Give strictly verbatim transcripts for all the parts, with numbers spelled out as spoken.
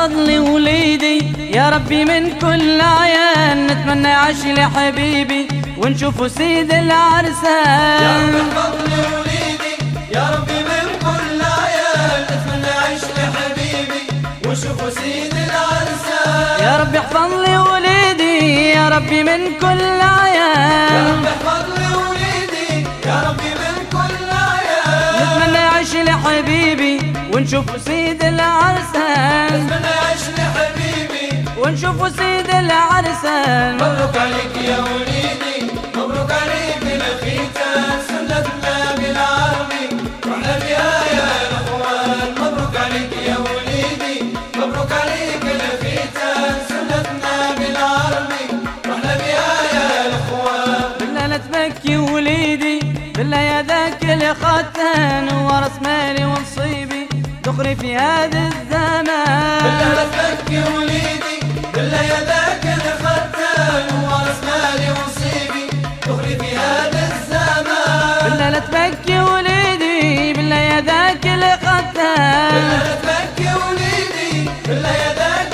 فضلي وليدي يا ربي من كل عيان، نتمنى يعيش لحبيبي ونشوفوا سيد العرسان. يا ربي فضلي وليدي يا ربي من كل عيان، نتمنى يعيش لحبيبي ونشوفوا سيد العرسان. يا ربي احفظ لي وليدي يا ربي من كل عيان، يا ربي احفظ لي وليدي يا ربي من كل عيان، نتمنى يعيش لحبيبي ونشوفوا سيد العرسان. نتمنى يعيش لحبيبي ونشوفوا سيد العرسان. مبروك عليك يا وليدي، مبروك عليك الختان، سنتنا بالعربي رحنا بها يا الاخوان. مبروك عليك يا وليدي، مبروك عليك الختان، سنتنا بالعربي رحنا بها يا الاخوان. بالله لا تبكي وليدي، بالله يا ذاك الختان ورث مالي ونصيبي دخري في هذا الزمان. بالله لا تبكي وليدي، بالله يا ذاك الختان ورث مالي ونصيبي دخري في هذا الزمان. بالله لا تبكي وليدي، بالله يا ذاك الختان. بالله لا تبكي وليدي، بالله يا ذاك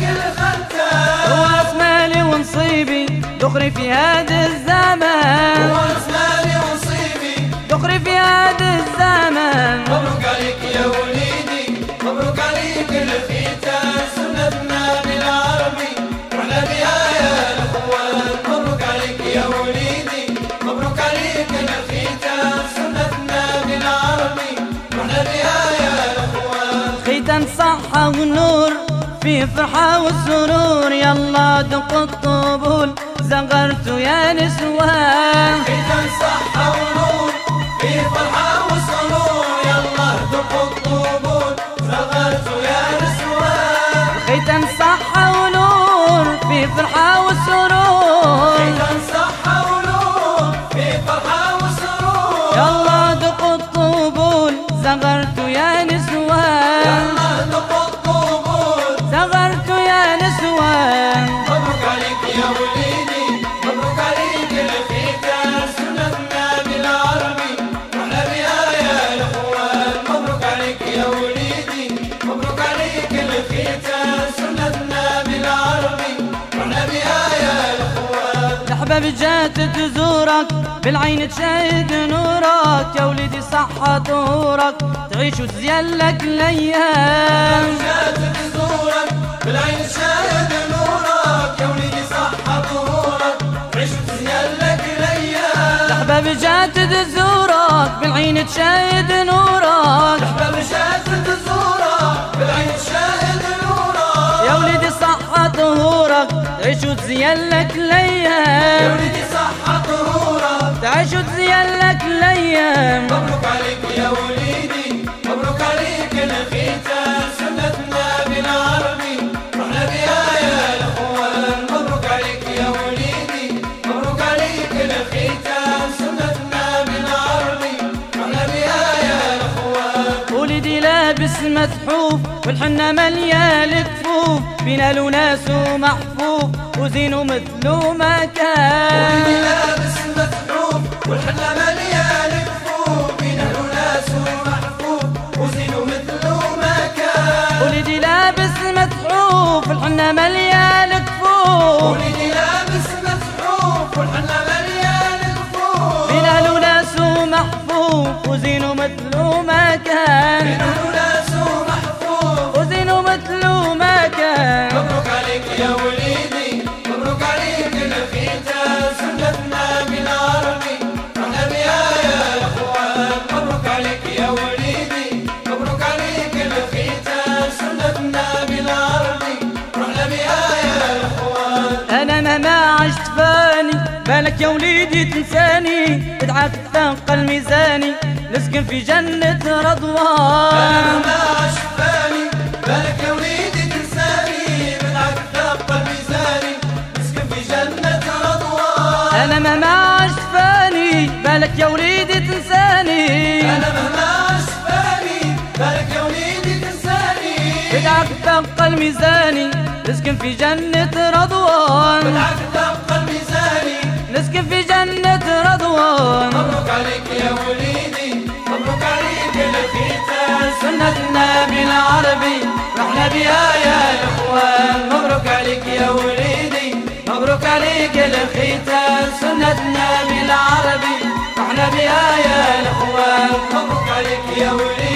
الختان ورث مالي ونصيبي دخري في هذا الزمان. ورث مالي ونصيبي دخري في هذا الزمان. مبروك عليك يا وليدي، مبروك عليك الختان، سنتنا بالعربي رحنا بها يا الاخوان. مبروك عليك يا وليدي، مبروك عليك الختان، سنتنا بالعربي رحنا بها يا الاخوان. ختان صحة ونور في فرحة والسرور، يلا دقوا الطبول زغرتوا يا نسوان. ختان صحة ونور في فرحة وسرور، يلا دقوا الطبول زغرتوا يا نسوان. ختان صحة ونور في فرحة والسرور، ختان صحة ونور في فرحة وسرور، يلا دقوا الطبول زغرتوا يا نسوان. يلا دقوا الطبول زغرتوا يا نسوان. مبروك عليك يا وليدي، مبروك عليك الختان، سنتنا بالعربي رحنا بها يا الاخوان. مبروك عليك يا وليدي، مبروك عليك الختان، سنتنا بالعربي رحنا بها يا الاخوان. الأحباب جات تزورك بالعين تشاهد نورك، يا وليدي صحة طهورك تعيش وتزين لك الأيام. جات تزورك بالعين تشاهد نورك، يا وليدي صحة طهورك تعيش وتزين لك الايام. الأحباب جات تزورك بالعين تشاهد نورك، الأحباب جات تزورك بالعين تشاهد نورك، يا وليدي صحة طهورك تعيش وتزين لك يا الأيام. وليدي صحة طهورك تعيش وتزين لك الأيام. مبروك عليك يا وليدي، مبروك عليك الختان، سنتنا بالعربي رحنا بها يا الاخوان. مبروك عليك يا وليدي، مبروك عليك الختان، سنتنا بالعربي رحنا بها يا الاخوان. وليدي لابس مسحوف والحنة مليا الكفوف، بينا له ناس محفوف وزينه مثله ما كان. وليدي لابس مسحوف والحنة مليان كفوف، بينا له ناس محفوف وزينه مثله ما كان. وليدي لابس مسحوف والحنة مليا الكفوف، وليدي لابس مسحوف والحنة مليان كفوف، بينا له ناس محفوف وزينه مثله ما كان. بينا له ناس محفوف وزينه مثله ما كان. مبروك عليك يا وليدي، مبروك عليك الختان، سنتنا بالعربي رحنا بها يا الاخوان. مبروك عليك يا وليدي، مبروك عليك الختان، سنتنا بالعربي رحنا بها يا الاخوان. انا مهما عشت فاني بالك يا وليدي تنساني، بدعك ثقل ميزاني نسكن في جنة رضوان. انا مهما عشت فاني بالك يا وليدي تنساني، بدعك ثقل ميزاني نسكن في جنة رضوان. انا مهما عشت فاني بالك يا وليدي تنساني، انا مهما عشت فاني بالك يا وليدي تنساني، بدعك ثقل ميزاني نسكن في جنة رضوان. بدعك ثقل ميزاني نسكن في جنة رضوان. مبروك عليك يا وليدي، مبروك عليك الختان، سنتنا بالعربي رحنا بها يا اخوان. عليك الختان سنة النبي العربي رحنا بها يا الاخوان مبروك عليك يا وليدي